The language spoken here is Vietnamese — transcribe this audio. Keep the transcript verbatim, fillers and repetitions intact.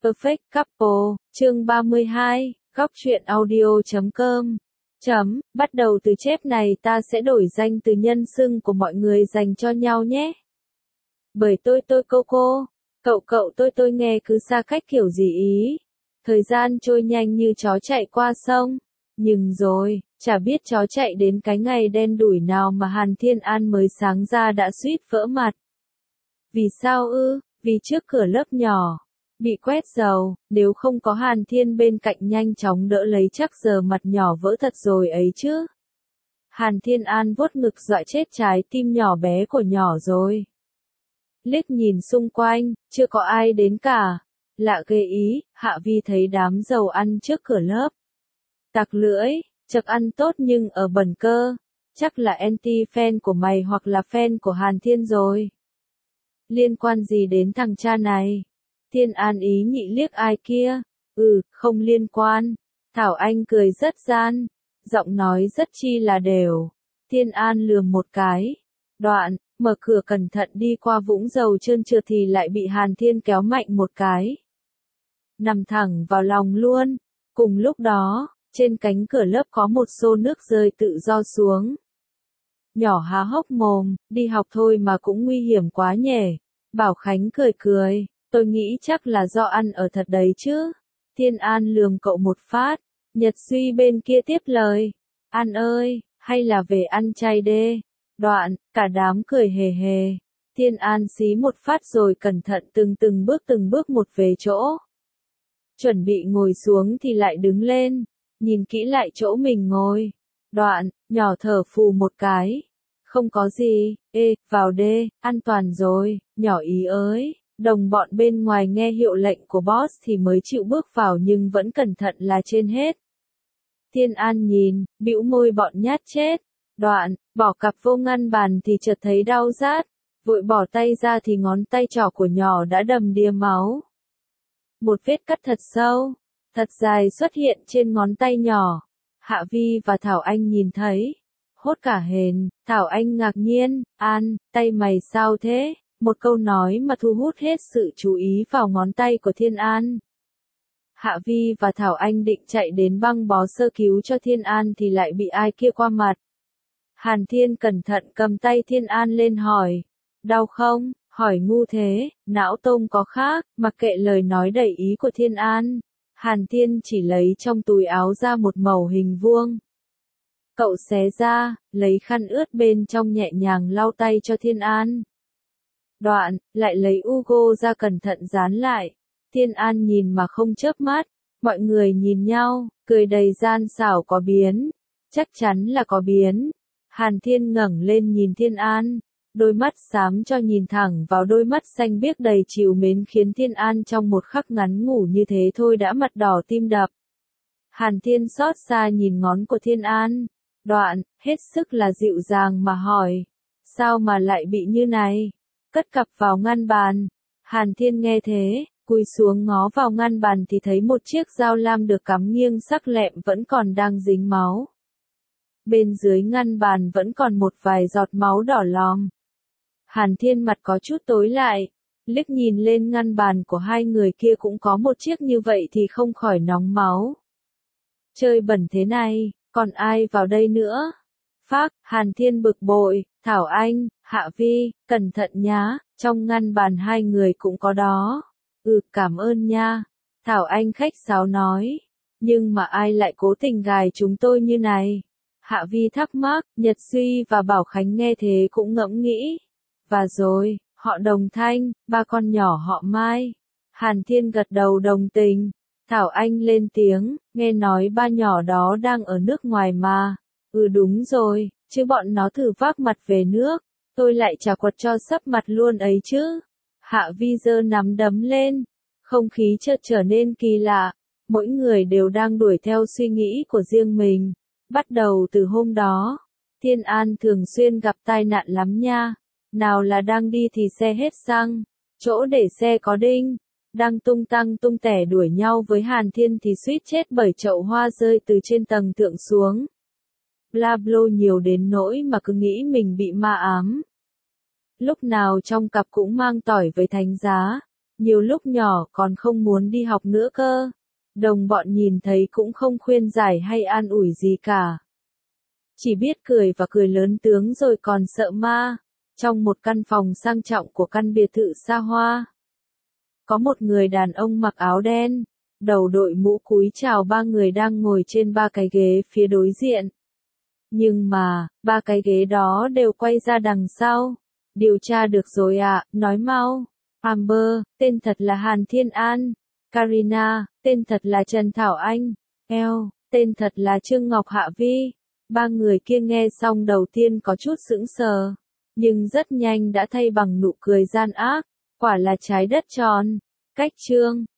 Perfect Couple, chương ba mươi hai, góc truyện audio chấm com. Chấm, bắt đầu từ chép này ta sẽ đổi danh từ nhân xưng của mọi người dành cho nhau nhé. Bởi tôi tôi cô cô, cậu cậu tôi tôi nghe cứ xa cách kiểu gì ý. Thời gian trôi nhanh như chó chạy qua sông. Nhưng rồi, chả biết chó chạy đến cái ngày đen đủi nào mà Hàn Thiên An mới sáng ra đã suýt vỡ mặt. Vì sao ư? Vì trước cửa lớp nhỏ bị quét dầu, nếu không có Hàn Thiên bên cạnh nhanh chóng đỡ lấy chắc giờ mặt nhỏ vỡ thật rồi ấy chứ. Hàn Thiên An vuốt ngực dọa chết trái tim nhỏ bé của nhỏ rồi. Liếc nhìn xung quanh, chưa có ai đến cả. Lạ ghê ý, Hạ Vi thấy đám dầu ăn trước cửa lớp. Tặc lưỡi, chật ăn tốt nhưng ở bẩn cơ. Chắc là anti-fan của mày hoặc là fan của Hàn Thiên rồi. Liên quan gì đến thằng cha này? Thiên An ý nhị liếc ai kia. Ừ, không liên quan. Thảo Anh cười rất gian. Giọng nói rất chi là đều. Thiên An lườm một cái. Đoạn, mở cửa cẩn thận đi qua vũng dầu trơn trượt thì lại bị Hàn Thiên kéo mạnh một cái. Nằm thẳng vào lòng luôn. Cùng lúc đó, trên cánh cửa lớp có một xô nước rơi tự do xuống. Nhỏ há hốc mồm, đi học thôi mà cũng nguy hiểm quá nhỉ. Bảo Khánh cười cười, tôi nghĩ chắc là do ăn ở thật đấy chứ. Thiên An lườm cậu một phát, Nhật Suy bên kia tiếp lời. An ơi, hay là về ăn chay đê. Đoạn, cả đám cười hề hề. Thiên An xí một phát rồi cẩn thận từng từng bước từng bước một về chỗ. Chuẩn bị ngồi xuống thì lại đứng lên, nhìn kỹ lại chỗ mình ngồi. Đoạn, nhỏ thở phù một cái. Không có gì, ê, vào đê, an toàn rồi, nhỏ ý ơi. Đồng bọn bên ngoài nghe hiệu lệnh của boss thì mới chịu bước vào nhưng vẫn cẩn thận là trên hết. Thiên An nhìn, bĩu môi bọn nhát chết. Đoạn, bỏ cặp vô ngăn bàn thì chợt thấy đau rát. Vội bỏ tay ra thì ngón tay trỏ của nhỏ đã đầm đìa máu. Một vết cắt thật sâu, thật dài xuất hiện trên ngón tay nhỏ. Hạ Vi và Thảo Anh nhìn thấy. Hốt cả hền, Thảo Anh ngạc nhiên, An, tay mày sao thế? Một câu nói mà thu hút hết sự chú ý vào ngón tay của Thiên An. Hạ Vi và Thảo Anh định chạy đến băng bó sơ cứu cho Thiên An thì lại bị ai kia qua mặt. Hàn Thiên cẩn thận cầm tay Thiên An lên hỏi. Đau không? Hỏi ngu thế, não tông có khác, mặc kệ lời nói đầy ý của Thiên An. Hàn Thiên chỉ lấy trong túi áo ra một mẩu hình vuông. Cậu xé ra, lấy khăn ướt bên trong nhẹ nhàng lau tay cho Thiên An. Đoạn, lại lấy Ugo ra cẩn thận dán lại. Thiên An nhìn mà không chớp mắt, mọi người nhìn nhau, cười đầy gian xảo có biến. Chắc chắn là có biến. Hàn Thiên ngẩng lên nhìn Thiên An, đôi mắt xám cho nhìn thẳng vào đôi mắt xanh biếc đầy trìu mến khiến Thiên An trong một khắc ngắn ngủ như thế thôi đã mặt đỏ tim đập. Hàn Thiên xót xa nhìn ngón của Thiên An. Đoạn, hết sức là dịu dàng mà hỏi. Sao mà lại bị như này? Cất cặp vào ngăn bàn. Hàn Thiên nghe thế, cúi xuống ngó vào ngăn bàn thì thấy một chiếc dao lam được cắm nghiêng sắc lẹm vẫn còn đang dính máu. Bên dưới ngăn bàn vẫn còn một vài giọt máu đỏ lòm. Hàn Thiên mặt có chút tối lại, liếc nhìn lên ngăn bàn của hai người kia cũng có một chiếc như vậy thì không khỏi nóng máu. Chơi bẩn thế này, còn ai vào đây nữa? Phác, Hàn Thiên bực bội, Thảo Anh, Hạ Vi, cẩn thận nhá, trong ngăn bàn hai người cũng có đó. Ừ, cảm ơn nha. Thảo Anh khách sáo nói, nhưng mà ai lại cố tình gài chúng tôi như này? Hạ Vi thắc mắc, Nhật Suy và Bảo Khánh nghe thế cũng ngẫm nghĩ. Và rồi, họ Đồng Thanh, ba con nhỏ họ Mai. Hàn Thiên gật đầu đồng tình. Thảo Anh lên tiếng, nghe nói ba nhỏ đó đang ở nước ngoài mà. Ừ đúng rồi, chứ bọn nó thử vác mặt về nước. Tôi lại chả quật cho sấp mặt luôn ấy chứ. Hạ Vi giơ nắm đấm lên. Không khí chợt trở nên kỳ lạ. Mỗi người đều đang đuổi theo suy nghĩ của riêng mình. Bắt đầu từ hôm đó, Thiên An thường xuyên gặp tai nạn lắm nha. Nào là đang đi thì xe hết xăng, chỗ để xe có đinh, đang tung tăng tung tẻ đuổi nhau với Hàn Thiên thì suýt chết bởi chậu hoa rơi từ trên tầng thượng xuống. Bla blo nhiều đến nỗi mà cứ nghĩ mình bị ma ám. Lúc nào trong cặp cũng mang tỏi với thánh giá, Nhiều lúc nhỏ còn không muốn đi học nữa cơ. Đồng bọn nhìn thấy cũng không khuyên giải hay an ủi gì cả. Chỉ biết cười và cười lớn tướng rồi còn sợ ma. Trong một căn phòng sang trọng của căn biệt thự xa hoa, có một người đàn ông mặc áo đen, đầu đội mũ cúi chào ba người đang ngồi trên ba cái ghế phía đối diện. Nhưng mà, ba cái ghế đó đều quay ra đằng sau. Điều tra được rồi ạ, nói mau. Amber, tên thật là Hàn Thiên An. Karina, tên thật là Trần Thảo Anh. Elle, tên thật là Trương Ngọc Hạ Vi. Ba người kia nghe xong đầu tiên có chút sững sờ, nhưng rất nhanh đã thay bằng nụ cười gian ác. Quả là trái đất tròn. Cách chương